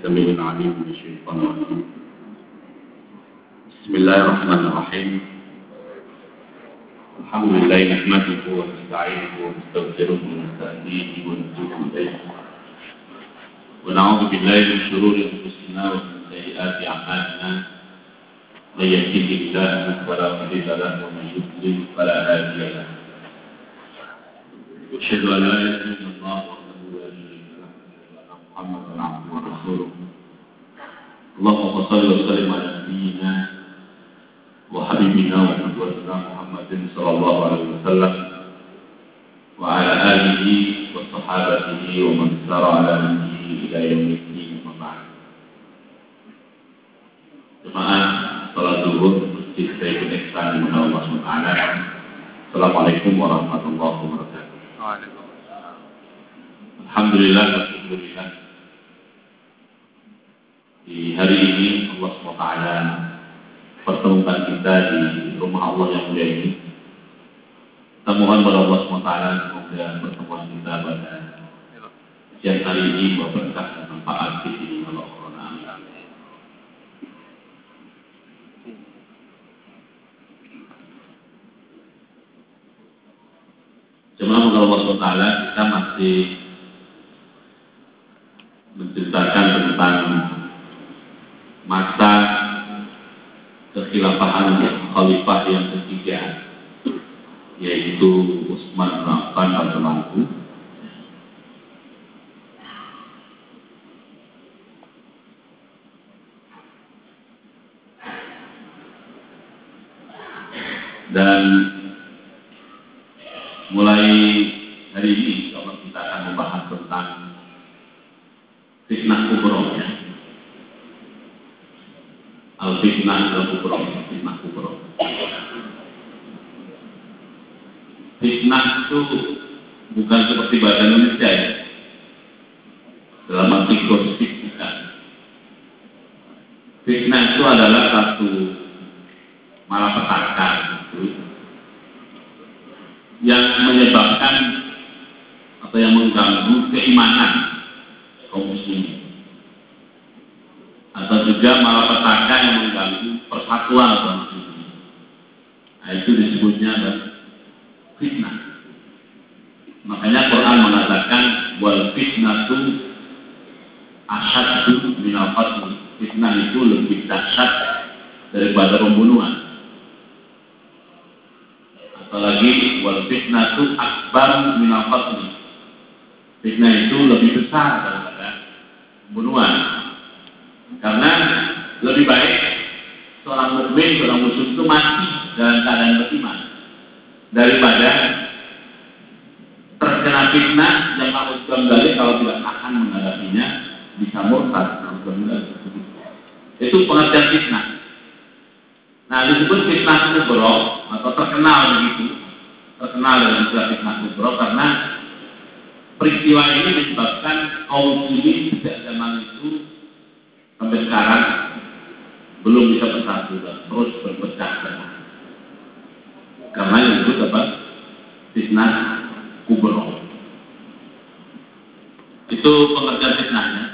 السميع العليم من الشيطان الرجيم. بسم الله الرحمن الرحيم. الحمد لله نحمده ونستعينه ونستغفره ونستهديه ونتوب إليه ونعوذ بالله من شرور أنفسنا ومن سيئات أعمالنا. من يهده الله فلا مضل له ومن يضلل فلا هادي له. أشهد أن لا إله إلا الله وحده لا شريك له وأشهد أن محمدا عبده ورسوله. اللهم صل وسلم على نبينا وحبيبنا وقدوتنا محمد صلى الله عليه وسلم وعلى آله وصحابته ومن سار على نهجه إلى يوم الدين. أما بعد. Jemaah salat zuhur Masjid Sayyidul Ihsan di mana Allah SWT. Assalamualaikum warahmatullahi wabarakatuh. Alhamdulillah wa syukurillah. Di hari ini Allah SWT pertemukan kita di rumah Allah yang mulia ini. Kita mohon kepada Allah SWT semoga pertemuan kita pada siang hari ini berberkah dan manfaat di sini. Allah SWT. Jemaah Allah SWT, kita masih menceritakan tentang masa kekhilafahan khalifah yang ketiga, yaitu Utsman bin Affan radhiyallahu anhu. Dan mulai hari ini kalau kita akan membahas tentang fitnah kubro, ya. Al-fitnah al-kubro, fitnah kubro. Fitnah itu bukan seperti bahasa Indonesia, ya. Dalam arti gosip bukan. Fitnah itu adalah satu malapetaka yang menyebabkan atau yang mengganggu keimanan kaum muslimin, atau juga malapetaka yang mengganggu persatuan kaum muslimin. Nah, itu disebutnya adalah fitnah. Makanya Quran mengatakan wal fitnatu asyaddu minal qatl. Fitnah itu lebih dahsyat daripada pembunuhan. Apalagi wal fitnatu akbar minal qatl. Fitnah itu lebih besar daripada pembunuhan. Karena lebih baik seorang mukmin, seorang muslim itu mati dalam keadaan beriman daripada terkena fitnah yang harus kembali kalau tidak akan menghadapinya bisa murtad. Itu pengertian fitnah. Nah, disebut fitnah kubro atau terkenal begitu, terkenal dengan istilah fitnah kubro karena peristiwa ini menyebabkan kaum muslimin sejak zaman itu sampai sekarang belum bisa bersatu dan terus berpecah belah. Karena yang disebut apa? Fitnah kubro. Itu pengertian fitnahnya.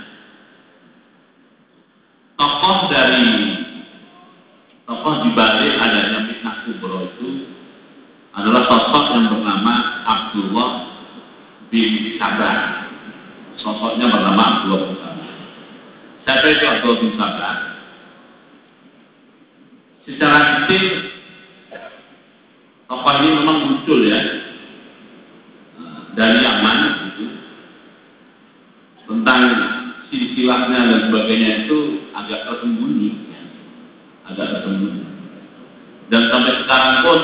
Tokoh di balik adanya fitnah kubro itu adalah sosok yang bernama Abdullah bin Sabar. Sosoknya bernama Abdullah bin Sabar. Siapa itu Abdullah bin Sabar? Secara detail tokoh ini memang muncul, ya, dari Yaman gitu. Tentang silsilahnya dan sebagainya itu agak tersembunyi, ya. Agak tersembunyi. Dan sampai sekarang pun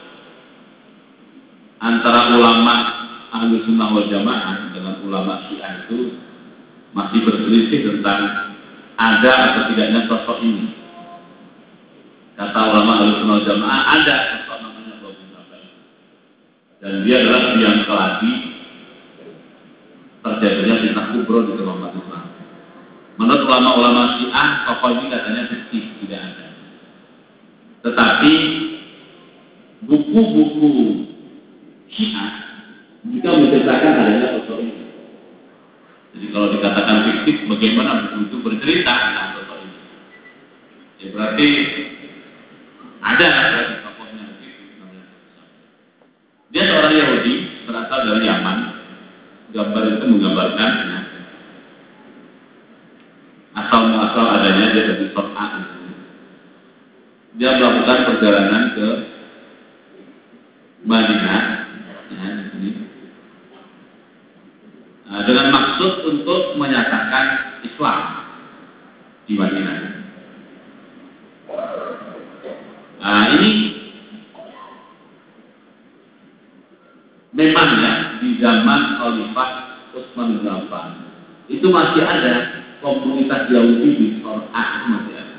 antara ulama Ahlus Sunnah wal Jamaah dengan ulama Syiah itu masih berselisih tentang ada atau tidaknya sosok ini. Kata ulama Ahlus Sunnah wal Jamaah ada sosok namanya Abdullah bin Sabar. Dan dia adalah yang keladi terjadinya fitnah kubro di umat Islam. Menurut ulama-ulama Syiah, tokoh ini katanya fiktif, tidak ada. Tetapi buku-buku Syiah juga menceritakan adanya sosok ini. Jadi kalau dikatakan fiktif sedikit bagaimana buku itu bercerita tentang tokoh ini. Ya berarti ada tokohnya begitu. Dia seorang Yahudi berasal dari Yaman. Gambar itu menggambarkan ya, asal adanya dia dari Son'a. Dia melakukan perjalanan ke Madinah ya, ini. Nah, dengan maksud untuk menyatakan Islam di Madinah. Nah, ini memang ya di zaman Khalifah Utsman bin Affan itu masih ada komunitas Yahudi di Son'a, masih ada.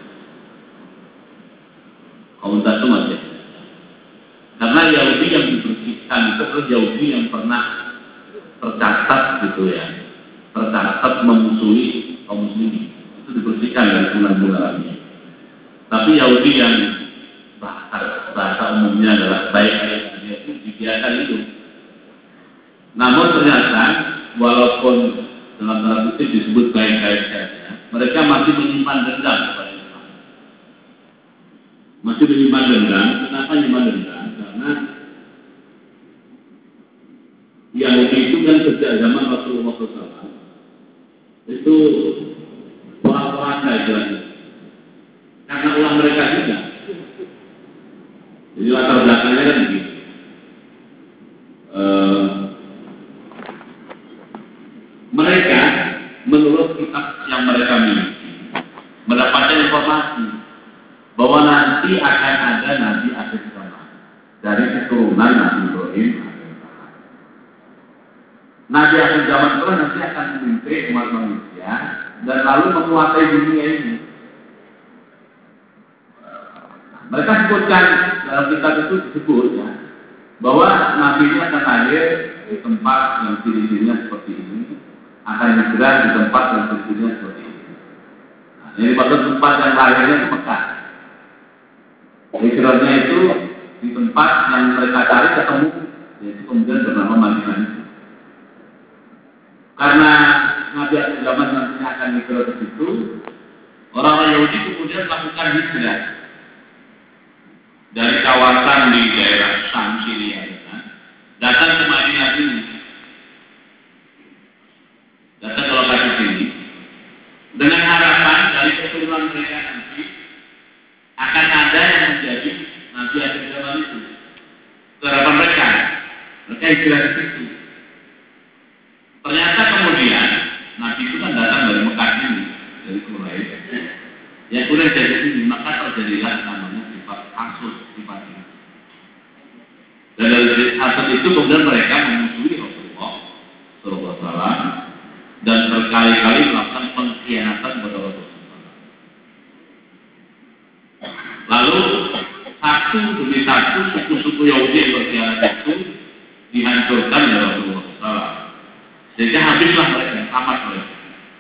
Komunitas itu masih ada. Karena Yahudi yang dibersihkan itu adalah Yahudi yang pernah tercatat gitu ya, tercatat memusuhi kaum muslimin, itu dibersihkan dari bulan-bulannya. Tapi Yahudi yang bahasa umumnya adalah baik-baik, dia itu dibiarkan itu. Namun ternyata walaupun dalam tanda kutip disebut baik-baik saja, mereka masih menyimpan dendam kepada Islam. Masih menyimpan dendam. Kenapa menyimpan dendam? Karena Yahudi itu kan sejak zaman Rasulullah SAW itu orang-orang istilahnya. Karena ulah mereka juga. Jadi latar belakangnya kan begitu. Mereka menurut kitab yang mereka miliki mendapatkan informasi bahwa nanti akan ada Nabi akhir zaman dari keturunan Nabi Ibrahim. Nabi akhir zaman itu nanti akan memimpin umat manusia dan lalu menguasai dunia ini. Mereka sebutkan dalam kitab itu disebut ya, bahwa Nabi ini akan lahir di tempat yang ciri-cirinya seperti ini, akan hijrah di tempat yang ciri-cirinya seperti ini. Nah, ini maksud tempat yang lahirnya di Mekah. Hijrahnya itu di tempat yang mereka cari ketemu, yaitu kemudian bernama Madinah itu. Karena Nabi akhir zaman nantinya akan hijrah ke situ, orang-orang Yahudi kemudian melakukan hijrah dari kawasan di daerah Syam, Syria, datang ke Madinah ini, datang ke lokasi sini, dengan harapan dari keturunan mereka nanti akan ada yang menjadi Nabi akhir zaman itu. Harapan mereka hijrah ke situ. Ternyata kemudian Nabi itu kan datang dari Mekah ini, dari Quraisy. Yang kemudian jadi ini, maka terjadilah namanya sifat hasud, sifat ini. Dan dari hasud itu kemudian mereka memusuhi Rasulullah SAW dan berkali-kali melakukan pengkhianatan kepada Rasulullah. Lalu satu demi satu suku-suku Yahudi yang berkhianat itu dihancurkan oleh Rasulullah SAW. Sehingga habislah mereka, tamat mereka.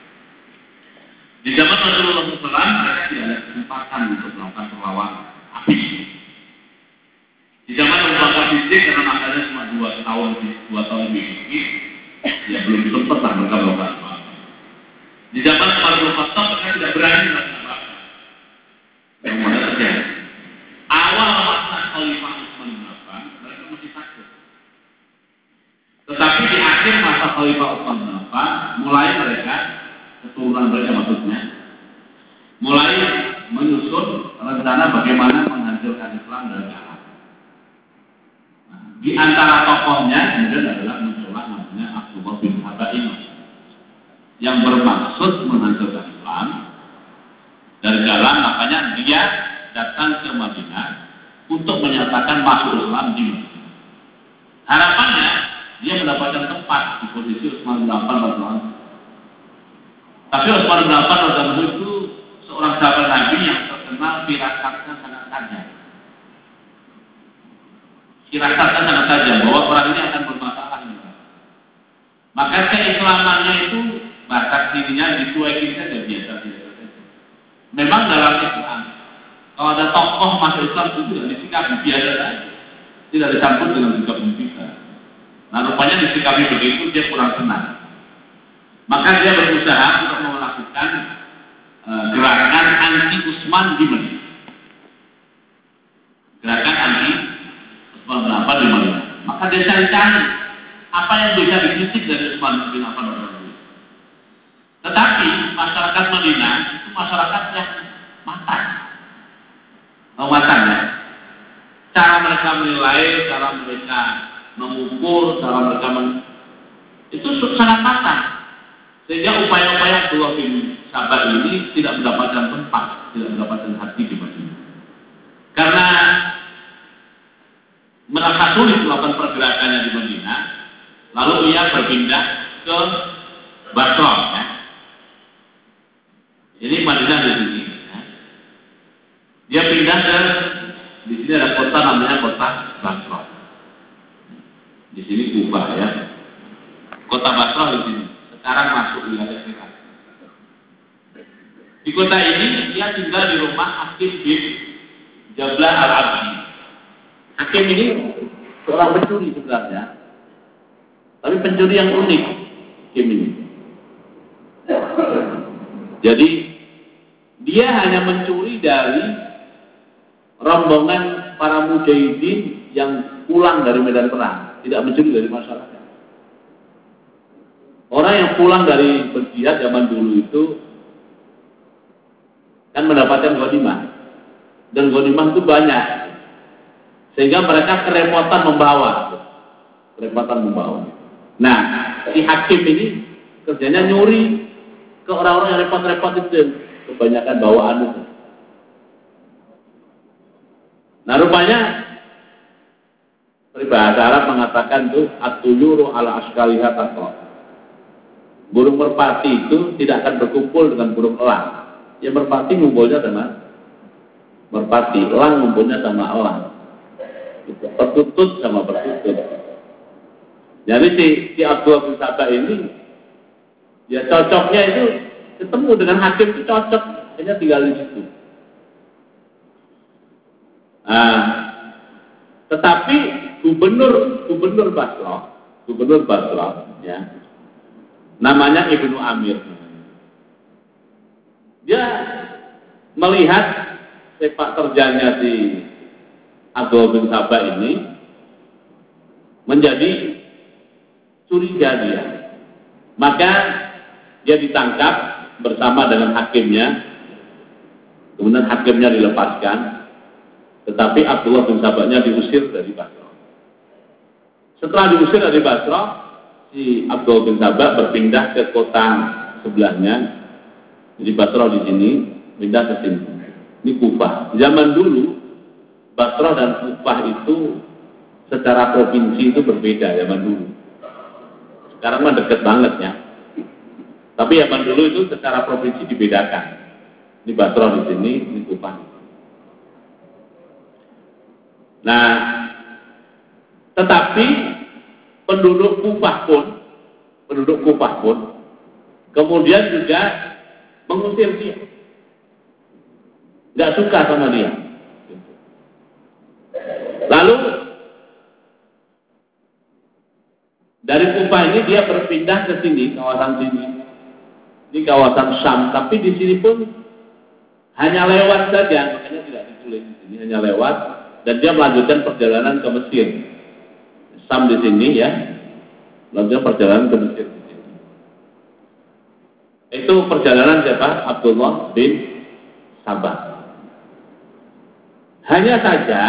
Di zaman Rasulullah SAW mereka tidak ada kesempatan untuk melakukan perlawanan. Habis. Di zaman Abu Bakar Siddiq karena makanya cuma 2 tahun lebih, ya belum sempat lah mereka melakukan apa-apa. Di zaman Umar bin Khattab mereka tidak berani melakukan apa-apa. Yang mana terjadi? Awal masa Khalifah Utsman bin Affan mereka masih takut. Tetapi di akhir masa Khalifah Utsman bin Affan mulai mereka, keturunan mereka maksudnya, mulai menyusun rencana bagaimana menghancurkan Islam dari dalam. Nah, di antara tokohnya kemudian adalah muncullah namanya Abdullah bin Habaim yang bermaksud menghancurkan Islam dari dalam. Makanya dia datang ke Madinah untuk menyatakan masuk Islam di Madinah. Harapannya dia mendapatkan tempat di posisi Utsman bin Affan radhiyallahu. Tapi Utsman bin Affan radhiyallahu itu seorang sahabat Nabi yang terkenal firasatnya sangat tajam. Firasatnya sangat tajam bahwa orang ini akan bermasalah. Maka keislamannya itu batas dirinya dicuekin saja biasa. Memang dalam Islam kalau ada tokoh masuk Islam itu tidak disikapi biasa saja, tidak dicampur dengan sikap kita. Nah rupanya disikapi begitu dia kurang senang. Maka dia berusaha untuk Utsman di Madinah. Gerakan anti Utsman bin Affan di Madinah. Maka dia cari-cari apa yang bisa dikritik dari Utsman bin Affan. Tetapi masyarakat Madinah itu masyarakat yang matang. Matang ya. Cara mereka menilai, cara mereka mengukur, cara mereka itu sangat matang. Sehingga upaya-upaya Abdullah bin Sabah ini tidak mendapatkan tempat, tidak mendapatkan hati di Madinah. Karena merasa sulit melakukan pergerakannya di Madinah, lalu ia berpindah ke Basrah. Ya. Jadi Madinah di sini. Ya. Dia pindah ke di sini ada kota namanya kota Basrah. Di sini Kufah ya. Kota Basrah di sini. Sekarang masuk wilayah Irak. Di kota ini dia tinggal di rumah Hakim bin Jablah al-Abdi. Hakim ini seorang pencuri sebenarnya, tapi pencuri yang unik. Hakim ini. Jadi dia hanya mencuri dari rombongan para mujahidin yang pulang dari medan perang, tidak mencuri dari masyarakat. Orang yang pulang dari berjihad zaman dulu itu kan mendapatkan ghanimah, dan ghanimah itu banyak, sehingga mereka kerepotan membawa. Nah, si Hakim ini kerjanya nyuri ke orang-orang yang repot-repot itu, kebanyakan bawaan itu. Nah, rupanya peribahasa Arab mengatakan tuh at-tuyuru ala askaliha taqwa. Burung merpati itu tidak akan berkumpul dengan burung elang. Ya merpati ngumpulnya sama merpati, elang ngumpulnya sama elang. Gitu. Pertutut sama pertutut. Jadi si Abdullah bin Sabah ini, ya cocoknya itu ketemu dengan Hakim itu cocok, hanya tinggal di situ. Nah, tetapi gubernur Basrah, ya. Namanya Ibnu Amir. Dia melihat sepak terjangnya si Abdullah bin Sabah ini menjadi curiga dia. Maka dia ditangkap bersama dengan hakimnya. Kemudian hakimnya dilepaskan. Tetapi Abdullah bin Sabahnya diusir dari Basrah. Setelah diusir dari Basrah, si Abdullah bin Sabah berpindah ke kota sebelahnya. Jadi Basrah di sini, pindah ke sini. Ini Kufah. Zaman dulu Basrah dan Kufah itu secara provinsi itu berbeda zaman dulu. Sekarang mah deket banget ya. Tapi zaman dulu itu secara provinsi dibedakan. Ini Basrah di sini, ini Kufah. Nah, tetapi penduduk Kufah pun kemudian juga mengusir dia, nggak suka sama dia. Lalu dari Kufah ini dia berpindah ke sini, kawasan sini, ini kawasan Syam. Tapi di sini pun hanya lewat saja, makanya tidak ditulis di sini, hanya lewat, dan dia melanjutkan perjalanan ke Mesir. Syam di sini ya. Lalu perjalanan ke Mesir di sini. Itu perjalanan siapa? Abdullah bin Sabah. Hanya saja,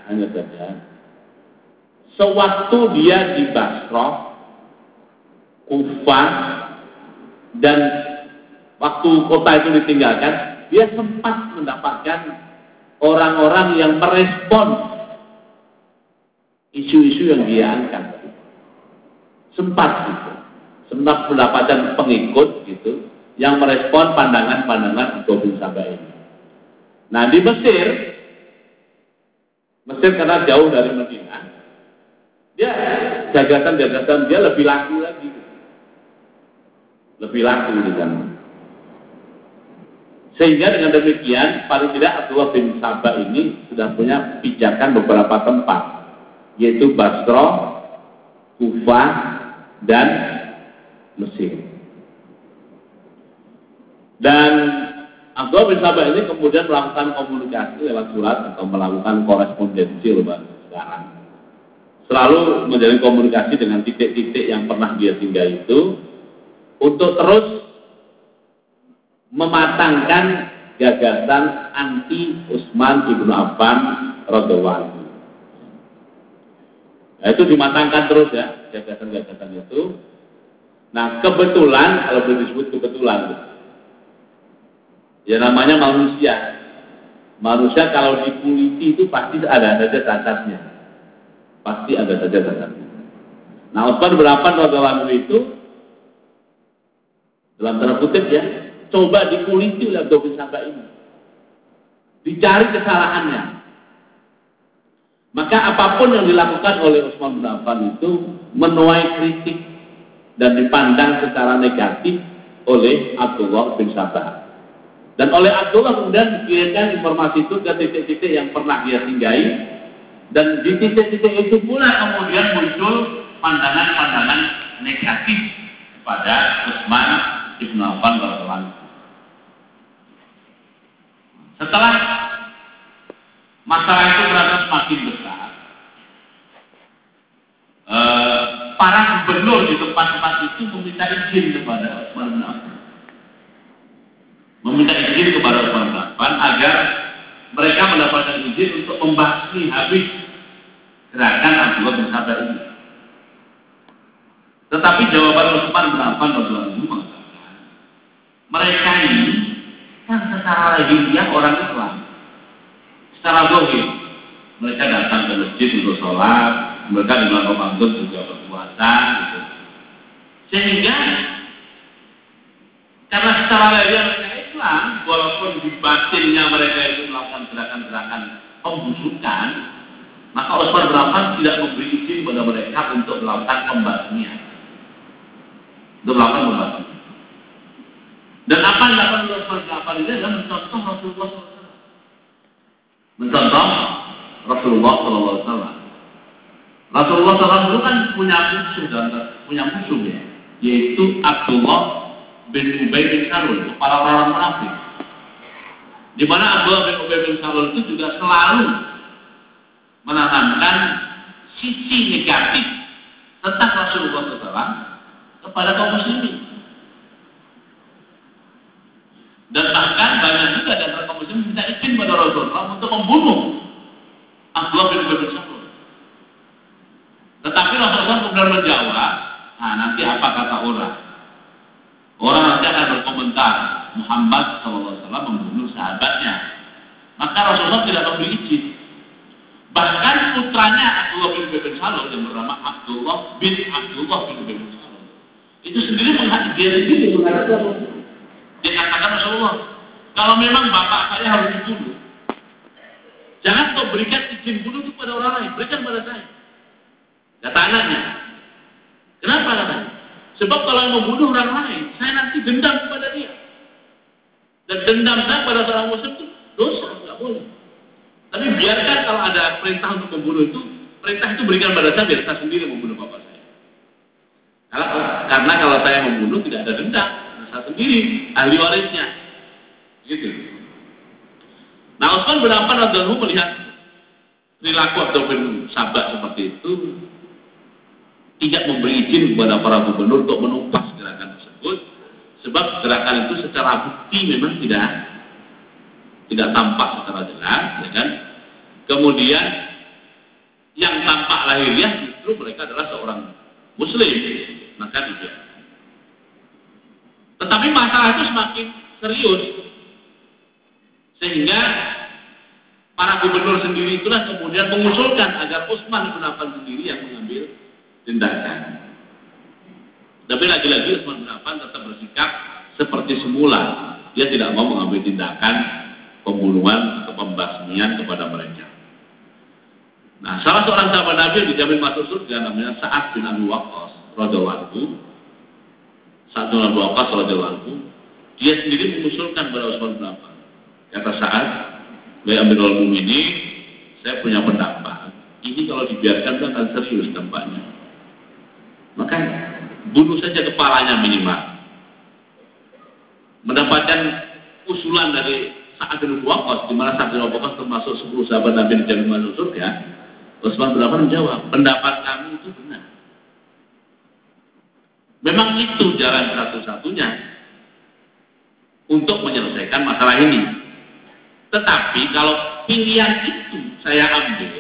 sewaktu dia di Basrah, Kufah, dan waktu kota itu ditinggalkan, dia sempat mendapatkan orang-orang yang merespon isu-isu yang dia angkat. Sempat mendapatkan pengikut gitu yang merespon pandangan-pandangan Abdullah bin Sabah ini. Nah di Mesir karena jauh dari Madinah, dia gagasan-gagasan dia lebih laku lagi, lebih laku di sana. Sehingga dengan demikian paling tidak Abdullah bin Sabah ini sudah punya pijakan beberapa tempat, yaitu Basrah, Kufah, dan Mesir. Dan Abdullah Abdullah bin Sabah ini kemudian melakukan komunikasi lewat surat atau melakukan korespondensi sekarang. Selalu menjalin komunikasi dengan titik-titik yang pernah dia tinggal itu untuk terus mematangkan gagasan anti Utsman ibnu Affan radhiyallahu anhu. Nah, itu dimatangkan terus ya gagasan-gagasan itu. Nah kebetulan, kalau boleh disebut kebetulan, ya namanya manusia. Manusia kalau dikuliti itu pasti ada saja cacatnya. Pasti ada saja cacatnya. Nah Utsman bin Affan radhiyallahu anhu itu dalam tanda kutip ya, coba dikuliti oleh Abdullah bin Sabah ini. Dicari kesalahannya. Maka apapun yang dilakukan oleh Utsman bin Affan itu menuai kritik dan dipandang secara negatif oleh Abdullah bin Sabah. Dan oleh Abdullah kemudian dikirimkan informasi itu ke titik-titik yang pernah dia singgahi. Dan di titik-titik itu pula kemudian muncul pandangan-pandangan negatif kepada Utsman bin Affan radhiyallahu anhu. Setelah masalah itu ternyata semakin besar, para gubernur di tempat-tempat itu meminta izin kepada Utsman bin Affan. Meminta izin kepada Utsman bin Affan agar mereka mendapatkan izin untuk membasmi habis gerakan Abdullah bin Sabah ini. Tetapi jawaban Utsman bin Affan radhiyallahu anhu mengatakan, mereka ini kan secara lahiriah orang Islam, secara zahir mereka datang ke masjid untuk sholat, mereka di bulan Ramadan juga berpuasa, gitu. Sehingga karena secara lahiriah mereka Islam, walaupun di batinnya mereka itu melakukan gerakan-gerakan pembusukan, maka Utsman bin Affan tidak memberi izin kepada mereka untuk melakukan pembasmian. Untuk melakukan pembasmian. Dan apa yang dilakukan oleh Utsman bin Affan ini adalah mencontoh Rasulullah SAW. Mencontoh Rasulullah SAW. Rasulullah SAW itu kan punya musuh ya, yaitu Abdullah bin Ubay bin Salul, kepala orang munafik. Di mana Abdullah bin Ubay bin Salul itu juga selalu menanamkan sisi negatif tentang Rasulullah SAW kepada kaum muslimin. Dan bahkan banyak juga dari kaum muslimin minta izin pada Rasulullah untuk membunuh Abdullah bin Ubay bin Salul. Tetapi Rasulullah kemudian menjawab, nah nanti apa kata orang? Orang nanti akan berkomentar, Muhammad SAW membunuh sahabatnya. Maka Rasulullah tidak memberi izin. Bahkan putranya Abdullah bin Ubay bin Salul yang bernama Abdullah bin Ubay bin Salul itu sendiri mengatakan, dia katakan Rasulullah, kalau memang bapak saya harus dibunuh, jangan kau berikan izin bunuh itu pada orang lain, berikan pada saya. Kata anaknya, kenapa katanya? Sebab kalau membunuh orang lain, saya nanti dendam kepada dia. Dan dendam saya pada seorang muslim itu dosa, nggak boleh. Tapi biarkan kalau ada perintah untuk membunuh itu, perintah itu berikan pada saya, biar saya sendiri membunuh bapak saya. Karena kalau saya membunuh tidak ada dendam, saya sendiri ahli warisnya. Gitu. Nah, Utsman bin Affan radhiyallahu anhu melihat perilaku Abdullah bin Sabah seperti itu, tidak memberi izin kepada para gubernur untuk menumpas gerakan tersebut, sebab gerakan itu secara bukti memang tidak tampak secara jelas, ya kan? Kemudian yang tampak lahiriah justru mereka adalah seorang muslim, maka tidak. Tetapi masalah itu semakin serius, sehingga para gubernur sendiri itulah kemudian mengusulkan agar Utsman bin Affan sendiri yang mengambil tindakan. Tapi lagi-lagi Utsman bin Affan tetap bersikap seperti semula. Dia tidak mau mengambil tindakan pembunuhan atau pembasmian kepada mereka. Nah, salah seorang sahabat Nabi yang dijamin masuk surga namanya Sa'ad bin Abi Waqqas radhiyallahu anhu. Sa'ad bin Abi Waqqas radhiyallahu anhu, dia sendiri mengusulkan kepada Utsman bin Affan. Kata Sa'ad, "Wahai Amirul Mukminin, saya punya pendapat. Ini kalau dibiarkan itu akan serius dampaknya. Maka bunuh saja kepalanya minimal. Mendapatkan usulan dari Sa'ad bin Waqqas, di mana Sa'ad bin Waqqas termasuk 10 sahabat Nabi yang dijamin masuk surga, Utsman bin Affan menjawab, pendapat kami itu benar. Memang itu jalan satu-satunya untuk menyelesaikan masalah ini. Tetapi kalau pilihan itu saya ambil,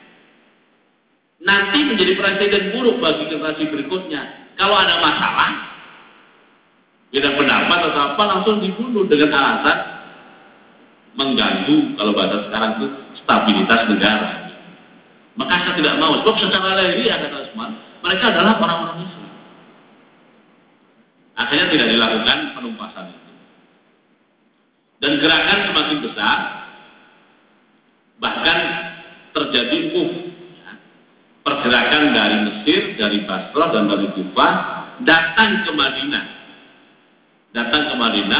nanti menjadi presiden buruk bagi generasi berikutnya. Kalau ada masalah, beda pendapat atau apa, langsung dibunuh dengan alasan mengganggu, kalau bahasa sekarang itu, stabilitas negara. Maka saya tidak mau, sebab secara lahiriah kata Utsman, mereka adalah orang-orang Islam. Akhirnya tidak dilakukan penumpasan itu. Dan gerakan semakin besar, bahkan terjadi pergerakan dari Mesir, dari Basrah dan dari Kufah datang ke Madinah. Datang ke Madinah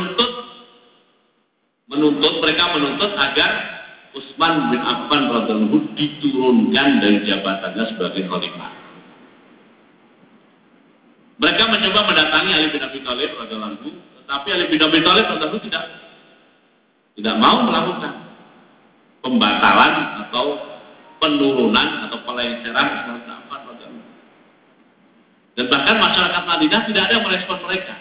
mereka menuntut agar Utsman bin Affan radhiyallahu anhu diturunkan dari jabatannya sebagai khalifah. Mereka mencoba mendatangi Ali bin Abi Thalib radhiyallahu anhu, tetapi Ali bin Abi Thalib radhiyallahu anhu tidak mau melakukan pembatalan atau penurunan atau pelengseran Utsman bin Affan radhiyallahu anhu. Dan bahkan masyarakat Madinah tidak ada yang merespon mereka.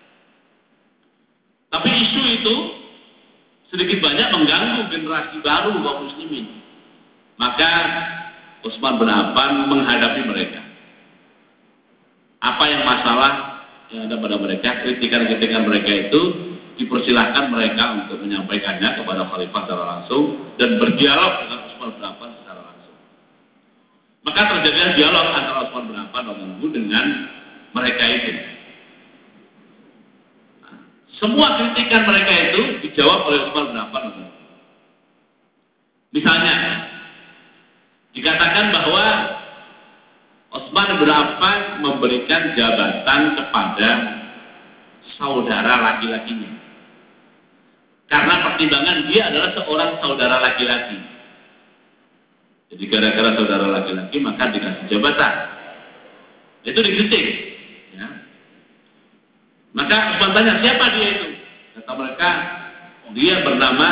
Tapi isu itu sedikit banyak mengganggu generasi baru kaum muslimin. Maka Utsman bin Affan menghadapi mereka. Apa yang masalah yang ada pada mereka, kritikan-kritikan mereka itu dipersilahkan mereka untuk menyampaikannya kepada khalifah secara langsung dan berdialog dengan Utsman bin Affan secara langsung. Maka terjadilah dialog antara Utsman bin Affan dengan mereka itu. Semua kritikan mereka itu dijawab oleh Utsman bin Affan. Misalnya, dikatakan bahwa Utsman bin Affan memberikan jabatan kepada saudara laki-lakinya. Karena pertimbangan dia adalah seorang saudara laki-laki. Jadi gara-gara saudara laki-laki maka dikasih jabatan. Itu dikritik. Ya. Maka Utsman tanya, siapa dia itu? Kata mereka, dia bernama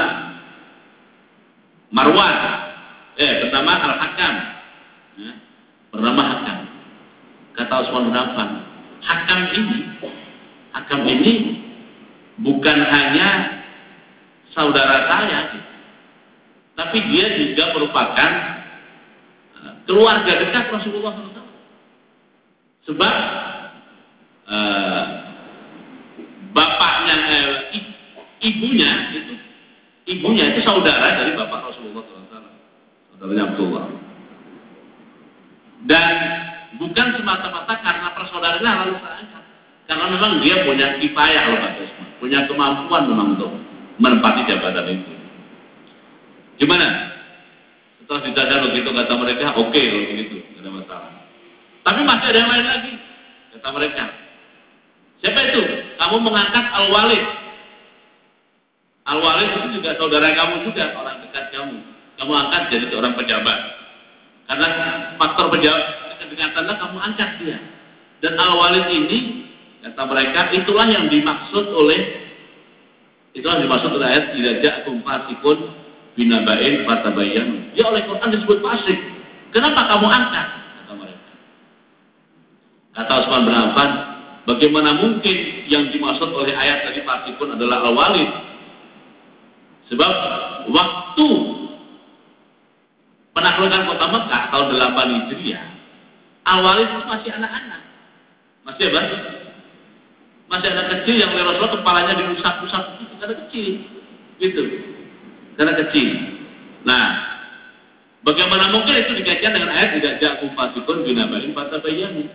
Marwan. Bernama Al-Hakam. Ya. Bernama Hakam. Kata Utsman bin Affan, Hakam ini bukan hanya saudara saya, tapi dia juga merupakan keluarga dekat Rasulullah SAW. Sebab bapaknya, ibunya itu saudara dari bapak Rasulullah SAW, saudaranya Abdullah. Dan bukan semata-mata karena persaudaraan lalu terangkat, karena memang dia punya kifayah loh Pak Utsman, punya kemampuan memang untuk menempati jabatan itu. Gimana? Setelah ditanya begitu kata mereka, oke kalau begitu, tidak ada masalah. Tapi masih ada yang lain lagi, kata mereka. Siapa itu? Kamu mengangkat Al-Walid. Al-Walid itu juga saudara kamu juga, orang dekat kamu. Kamu angkat jadi seorang pejabat. Karena faktor pejabat kedekatannya kamu angkat dia. Dan Al-Walid ini, kata mereka, itulah yang dimaksud oleh ayat idza ja'akum fasiqun binaba'in fatabayyanu. Ya, oleh Quran disebut fasik. Kenapa kamu angkat? Kata mereka. Kata Utsman bin Affan, bagaimana mungkin yang dimaksud oleh ayat tadi fasikun adalah Al-Walid? Sebab waktu penaklukan kota Mekah tahun 8 Hijriah, Al-Walid itu masih anak-anak. Masih apa? Masih anak kecil yang oleh Rasulullah kepalanya diusap-usap itu karena kecil. Gitu. Karena kecil. Nah, bagaimana mungkin itu dikaitkan dengan ayat tidak ja'akum fasiqun binaba'in fatabayyanu?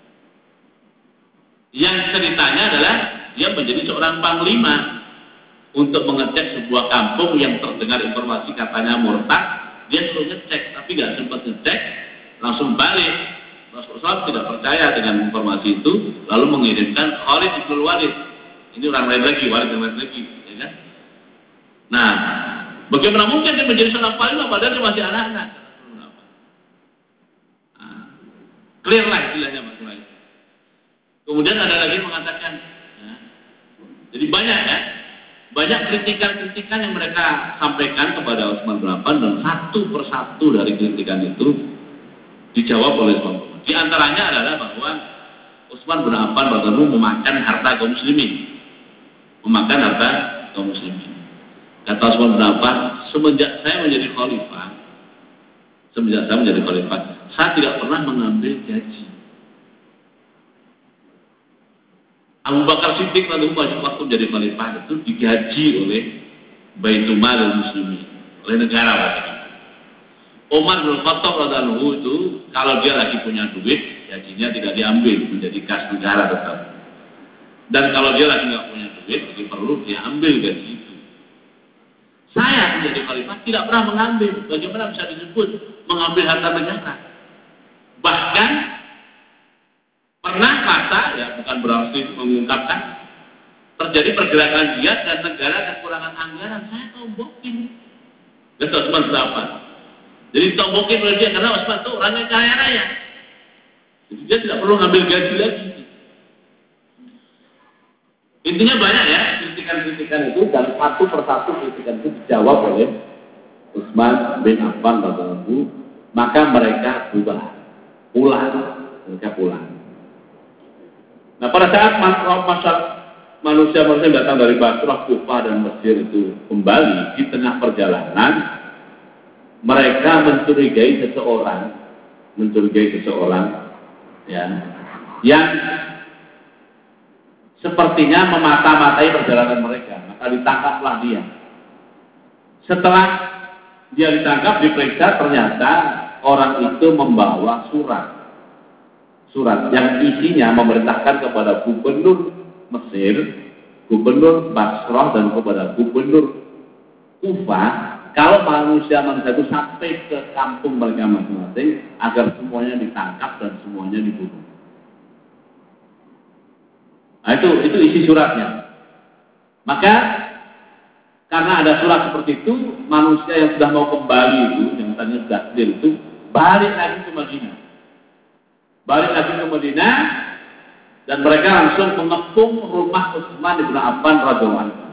Yang ceritanya adalah dia menjadi seorang panglima untuk mengecek sebuah kampung yang terdengar informasi katanya murtad. Dia suruh ngecek, tapi nggak sempat ngecek, langsung balik. Rasulullah tidak percaya dengan informasi itu, lalu mengirimkan Khalid bin Walid. Ini orang lain lagi, Walid yang lain lagi, ya kan? Nah, bagaimana mungkin dia menjadi seorang panglima padahal dia masih anak-anak? Nah, clear lah istilahnya masalah itu. Kemudian ada lagi mengatakan, ya, jadi banyak banyak kritikan-kritikan yang mereka sampaikan kepada Utsman bin Affan, dan satu persatu dari kritikan itu dijawab oleh Utsman. Di antaranya adalah bahwa Utsman bin Affan radhiyallahu memakan harta kaum muslimin. Memakan harta kaum muslimin. Kata Utsman bin Affan, semenjak saya menjadi khalifah, saya tidak pernah mengambil gaji. Abu Bakar Siddiq waktu menjadi khalifah itu digaji oleh Baitul Mal Muslimin, oleh negara waktu. Umar bin Khattab radhiyallahu itu kalau dia lagi punya duit, gajinya tidak diambil, menjadi kas negara tetap. Dan kalau dia lagi nggak punya duit, lagi perlu dia ambil gaji itu. Saya menjadi khalifah tidak pernah mengambil. Bagaimana bisa disebut mengambil harta negara? Bahkan pernah masa, ya bukan berarti mengungkapkan, terjadi pergerakan jihad dan negara kekurangan anggaran, saya tombokin. Kata Utsman bin Affan. Jadi tombokin oleh dia karena Utsman itu orangnya kaya raya. Jadi dia tidak perlu ngambil gaji lagi. Intinya banyak ya kritikan-kritikan itu, dan satu persatu kritikan itu dijawab oleh Utsman bin Affan radhiyallahu. Maka mereka pulang. Nah, pada saat manusia yang datang dari Basrah, Kufah dan Mesir itu kembali, di tengah perjalanan mereka mencurigai seseorang ya, yang sepertinya memata-matai perjalanan mereka. Maka ditangkaplah dia. Setelah dia ditangkap, diperiksa, ternyata orang itu membawa surat yang isinya memerintahkan kepada gubernur Mesir, gubernur Basrah, dan kepada gubernur Kufah, kalau manusia itu sampai ke kampung mereka masing-masing, agar semuanya ditangkap dan semuanya dibunuh. Nah, itu isi suratnya. Maka karena ada surat seperti itu, manusia yang sudah mau kembali itu, yang tadinya sudah clear itu, balik lagi ke Madinah, dan mereka langsung mengepung rumah Utsman bin Affan radhiyallahu anhu.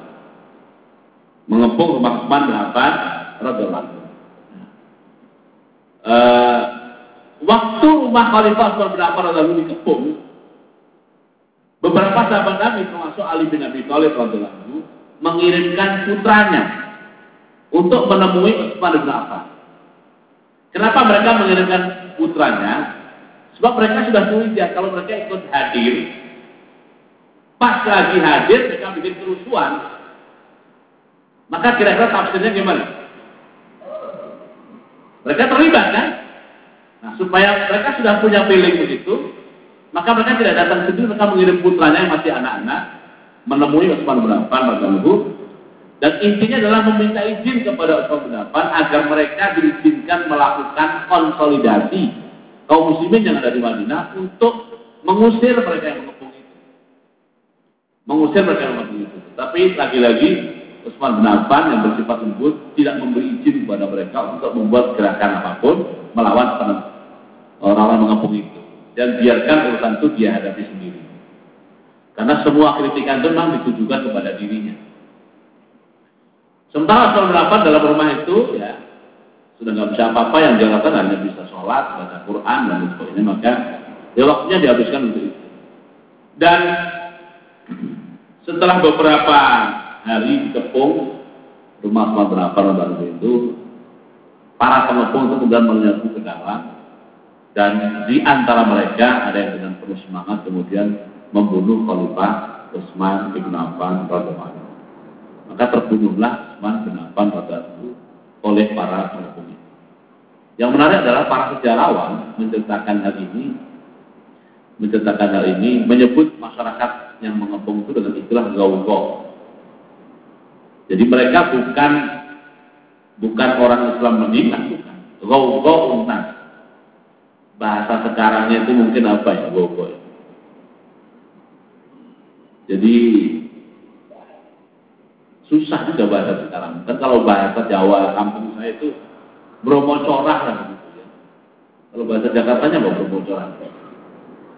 Waktu rumah Khalifah Utsman bin Affan radhiyallahu anhu dikepung, beberapa sahabat Nabi termasuk Ali bin Abi Thalib radhiyallahu anhu mengirimkan putranya untuk menemui Utsman bin Affan. Kenapa mereka mengirimkan putranya? Sebab mereka sudah curiga kalau mereka ikut hadir, pas lagi hadir mereka bikin kerusuhan, maka kira-kira tafsirnya gimana? Mereka terlibat kan? Nah, supaya mereka sudah punya feeling begitu, maka mereka tidak datang sendiri, mereka mengirim putranya yang masih anak-anak menemui Utsman bin Affan radhiyallahu, dan intinya adalah meminta izin kepada Utsman bin Affan agar mereka diizinkan melakukan konsolidasi kaum muslimin yang ada di Madinah untuk mengusir mereka yang mengepung itu. Tapi lagi-lagi Utsman bin Affan yang bersifat lembut tidak memberi izin kepada mereka untuk membuat gerakan apapun melawan orang-orang mengepung itu, dan biarkan urusan itu dia hadapi sendiri. Karena semua kritikan itu memang ditujukan kepada dirinya. Sementara Utsman bin Affan dalam rumah itu ya sudah nggak bisa apa-apa, yang dia lakukan hanya bisa sholat, baca Quran dan sebagainya. Maka ya waktunya dihabiskan untuk itu. Dan setelah beberapa hari dikepung rumah Utsman bin Affan itu, para pengepung itu kemudian menyerbu ke dalam, dan di antara mereka ada yang dengan penuh semangat kemudian membunuh Khalifah Utsman bin Affan radhiyallahu anhu. Maka terbunuhlah Utsman bin Affan radhiyallahu oleh para pengepung. Yang menarik adalah para sejarawan menceritakan hal ini, menyebut masyarakat yang mengepung itu dengan istilah gawgau. Jadi mereka bukan orang Islam Madinah, bukan. Gawgau untas. Bahasa sekarangnya itu mungkin apa ya, gawgau. Jadi susah juga bahasa sekarang. Kan kalau bahasa Jawa kampung saya itu Bromo corah lah gitu ya. Kalau bahasa Jakartanya apa Bromo corah?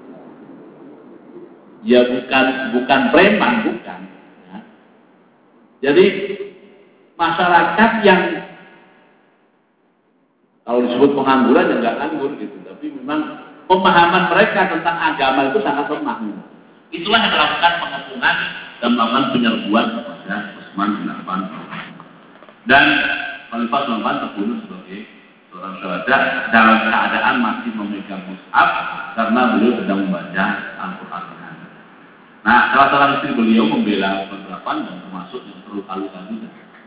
Ya bukan preman, bukan. Ya. Jadi masyarakat yang kalau disebut pengangguran ya nggak nganggur gitu, tapi memang pemahaman mereka tentang agama itu sangat lemah. Itulah yang melakukan pengepungan dan melakukan penyerbuan kepada Utsman bin Affan. Dan Khalifah Utsman terbunuh sebagai seorang syuhada dalam keadaan masih memegang mushaf karena beliau sedang membaca Al-Quran. Nah, salah seorang istri beliau membela Utsman bin Affan dan termasuk yang terluka-luka juga.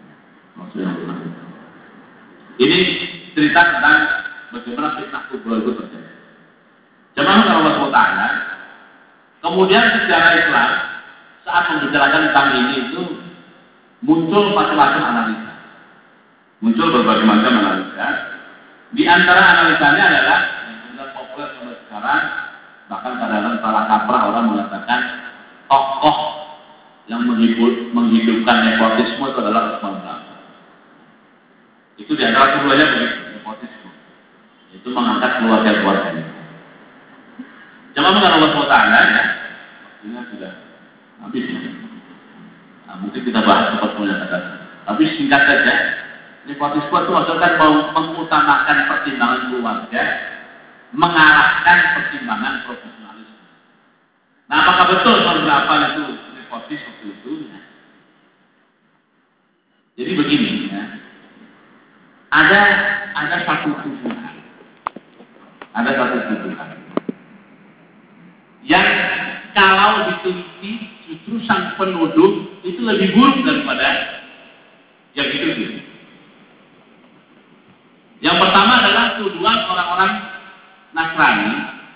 Ini cerita tentang bagaimana fitnah kubra itu terjadi. Jemaah Allah SWT, kemudian sejarah Islam saat membicarakan tentang ini itu muncul macam-macam analisa. Muncul berbagai macam analisa. Di antara analisanya adalah yang sudah populer sampai sekarang, bahkan kadang-kadang salah kaprah orang mengatakan tokoh yang menghidupkan nepotisme itu adalah Utsman bin Affan. Itu di antara keduanya begitu, nepotisme. Itu mengangkat keluarga-keluarganya. Jemaah Allah SWT ya, waktunya sudah habis. Nah, mungkin kita bahas sepertinya kata. Tapi singkat saja, nepotisme itu maksudnya mengutamakan pertimbangan keluarga, mengalahkan pertimbangan profesionalisme. Nah, apakah betul berapa itu nepotis waktu itu? Ya. Jadi begini ya, ada satu tuduhan, yang kalau diteliti justru sang penuduh itu lebih buruk daripada yang dituduh. Yang pertama adalah tuduhan orang-orang Nasrani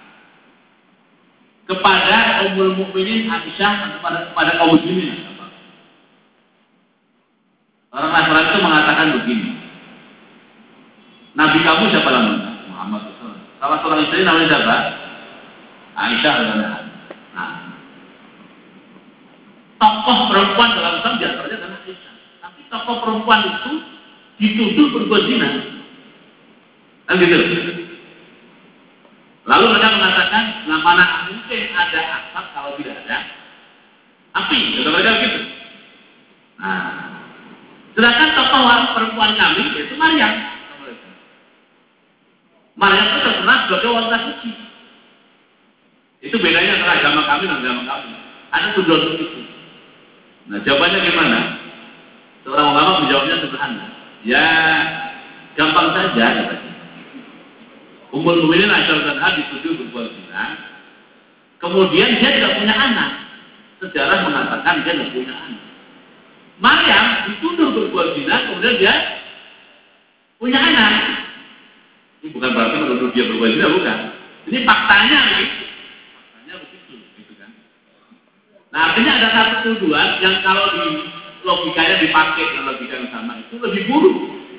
kepada Ummul Mukminin Aisyah kepada kaum muslimin. Orang Nasrani itu mengatakan begini, Nabi kamu siapa namanya? Muhammad SAW. Salah seorang istri namanya siapa? Aisyah radhiyallahu. Nah, tokoh perempuan dalam Islam diantaranya adalah Aisyah. Tapi tokoh perempuan itu dituduh berbuat zina. Kan gitu. Lalu mereka mengatakan, nah mana mungkin ada asap kalau tidak ada api. Kata mereka begitu. Nah, sedangkan tokoh perempuan kami yaitu Maryam. Maryam itu terkenal sebagai wanita suci. Itu bedanya antara agama kami dan agama kami. Ada tuduhan itu. Nah, jawabannya gimana? Seorang ulama menjawabnya sederhana. Ya, gampang saja. Ummul Mukminin Aisyah radhiyallahu dituduh berbuat zina. Kemudian dia tidak punya anak. Sejarah mengatakan dia tidak punya anak. Maryam dituduh berbuat zina, kemudian dia punya anak. Ini bukan berarti menuduh dia berbuat zina, bukan. Ini faktanya begitu. Gitu kan. Nah, artinya ada satu tuduhan yang kalau di logikanya dipakai dengan logika yang sama itu lebih buruk.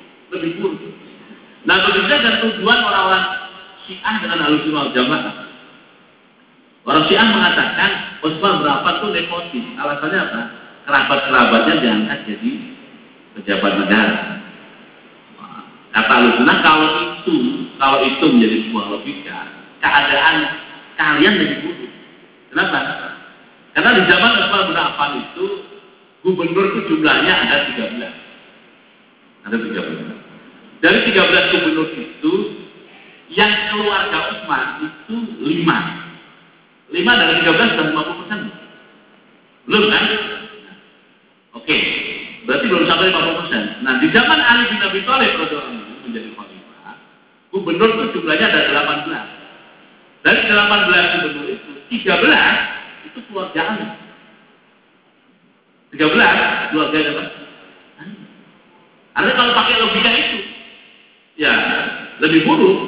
Nah, begitu saja tuduhan orang-orang Syiah dengan Ahlussunnah wal Jamaah. Orang Syiah mengatakan Utsman bin Affan itu nepotis. Alasannya apa? Kerabat-kerabatnya diangkat jadi pejabat negara. Kata Ahlussunnah kalau itu menjadi sebuah logika, keadaan kalian lebih buruk. Kenapa? Karena di zaman Utsman bin Affan itu gubernur itu jumlahnya ada 13. Dari 13 gubernur itu yang keluarga Utsman itu 5 dari 13 dan 50%. Belum kan? Oke, berarti belum sampai 50%. Nah, di zaman Ali bin Abi Thalib radhiyallahu anhu menjadi khalifah, gubernur itu jumlahnya ada 18. Dari 18 gubernur itu 13 itu keluarga Ali. 13 keluarga apa? Artinya kalau pakai logika itu, ya lebih buruk.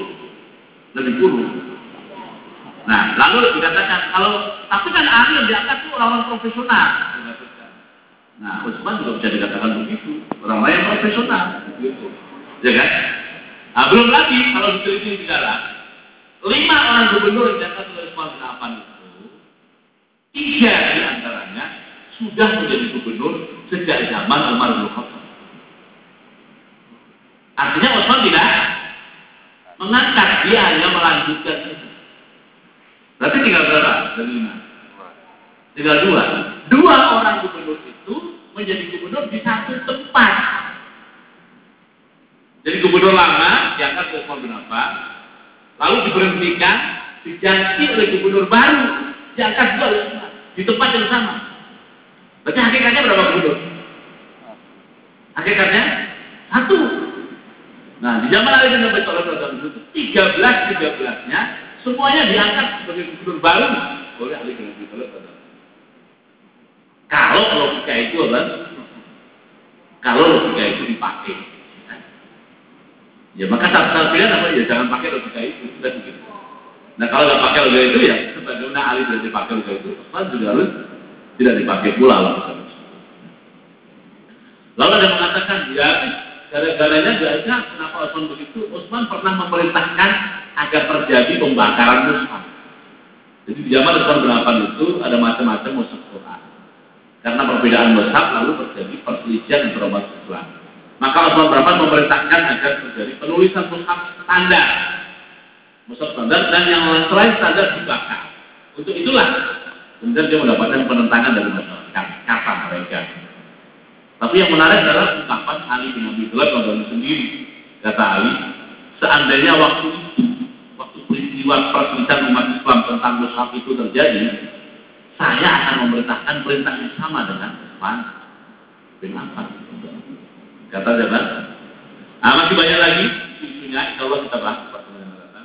Nah, lalu dikatakan tapi kan Ali yang diangkat itu orang-orang profesional. Nah, Utsman juga bisa dikatakan begitu, orang lain profesional, gitu, ya kan? Nah, belum lagi kalau diteliti di dalam 5 orang gubernur yang diangkat oleh Utsman bin Affan itu, 3 di antaranya sudah menjadi gubernur sejak zaman Umar bin Khattab. Artinya Utsman tidak mengangkat, dia hanya melanjutkan itu. Berarti tinggal berapa? Dari 5. Tinggal 2. 2 orang gubernur itu menjadi gubernur di satu tempat. Jadi gubernur lama diangkat oleh Utsman bin Affan, lalu diberhentikan, diganti oleh gubernur baru, diangkat juga oleh Utsman di tempat yang sama. Berarti hakikatnya berapa gubernur? Hakikatnya satu. Nah, di zaman Ali bin Abi Thalib itu 13-13-nya semuanya diangkat sebagai gubernur baru oleh Ali bin Abi Thalib. Kalau logika itu kalau logika itu dipakai, ya maka satu pilihan apa ya, jangan pakai logika itu, sudah begitu. Nah kalau nggak pakai logika itu ya sebagaimana Ali tidak dipakai logika itu, Utsman juga harus tidak dipakai pula logika itu. Lalu ada yang mengatakan ya gara-garanya biasa kenapa Utsman begitu? Utsman pernah memerintahkan agar terjadi pembakaran mushaf. Jadi di zaman Utsman bin Affan itu ada macam-macam mushaf Quran. Karena perbedaan mushaf lalu terjadi perselisihan antara umat Islam. Maka Utsman bin Affan memerintahkan agar terjadi penulisan mushaf standar. Mushaf standar dan yang selain standar dibakar. Untuk itulah kemudian dia mendapatkan penentangan dari masyarakat kata mereka. Tapi yang menarik adalah ungkapan Ali bin Abi Thalib sendiri. Kata Ali, seandainya waktu peristiwa perselisihan umat Islam tentang mushaf itu terjadi, saya akan memerintahkan perintah yang sama dengan Utsman bin Affan. Kata siapa? Masih banyak lagi isunya, insya Allah kita bahas pertemuan yang datang.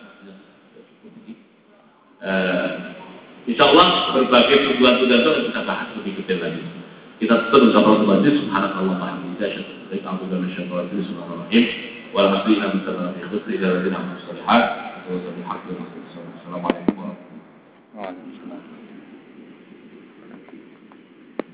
Insya Allah berbagai tujuan-tujuan itu kita bahas lebih detail lagi. Kita tutup bersama Allah subhanahu wa ta'ala. Kita akan bersyukur bismillahirrahmanirrahim. Walhamdulillah rabbil alamin. Assalamualaikum warahmatullahi wabarakatuh.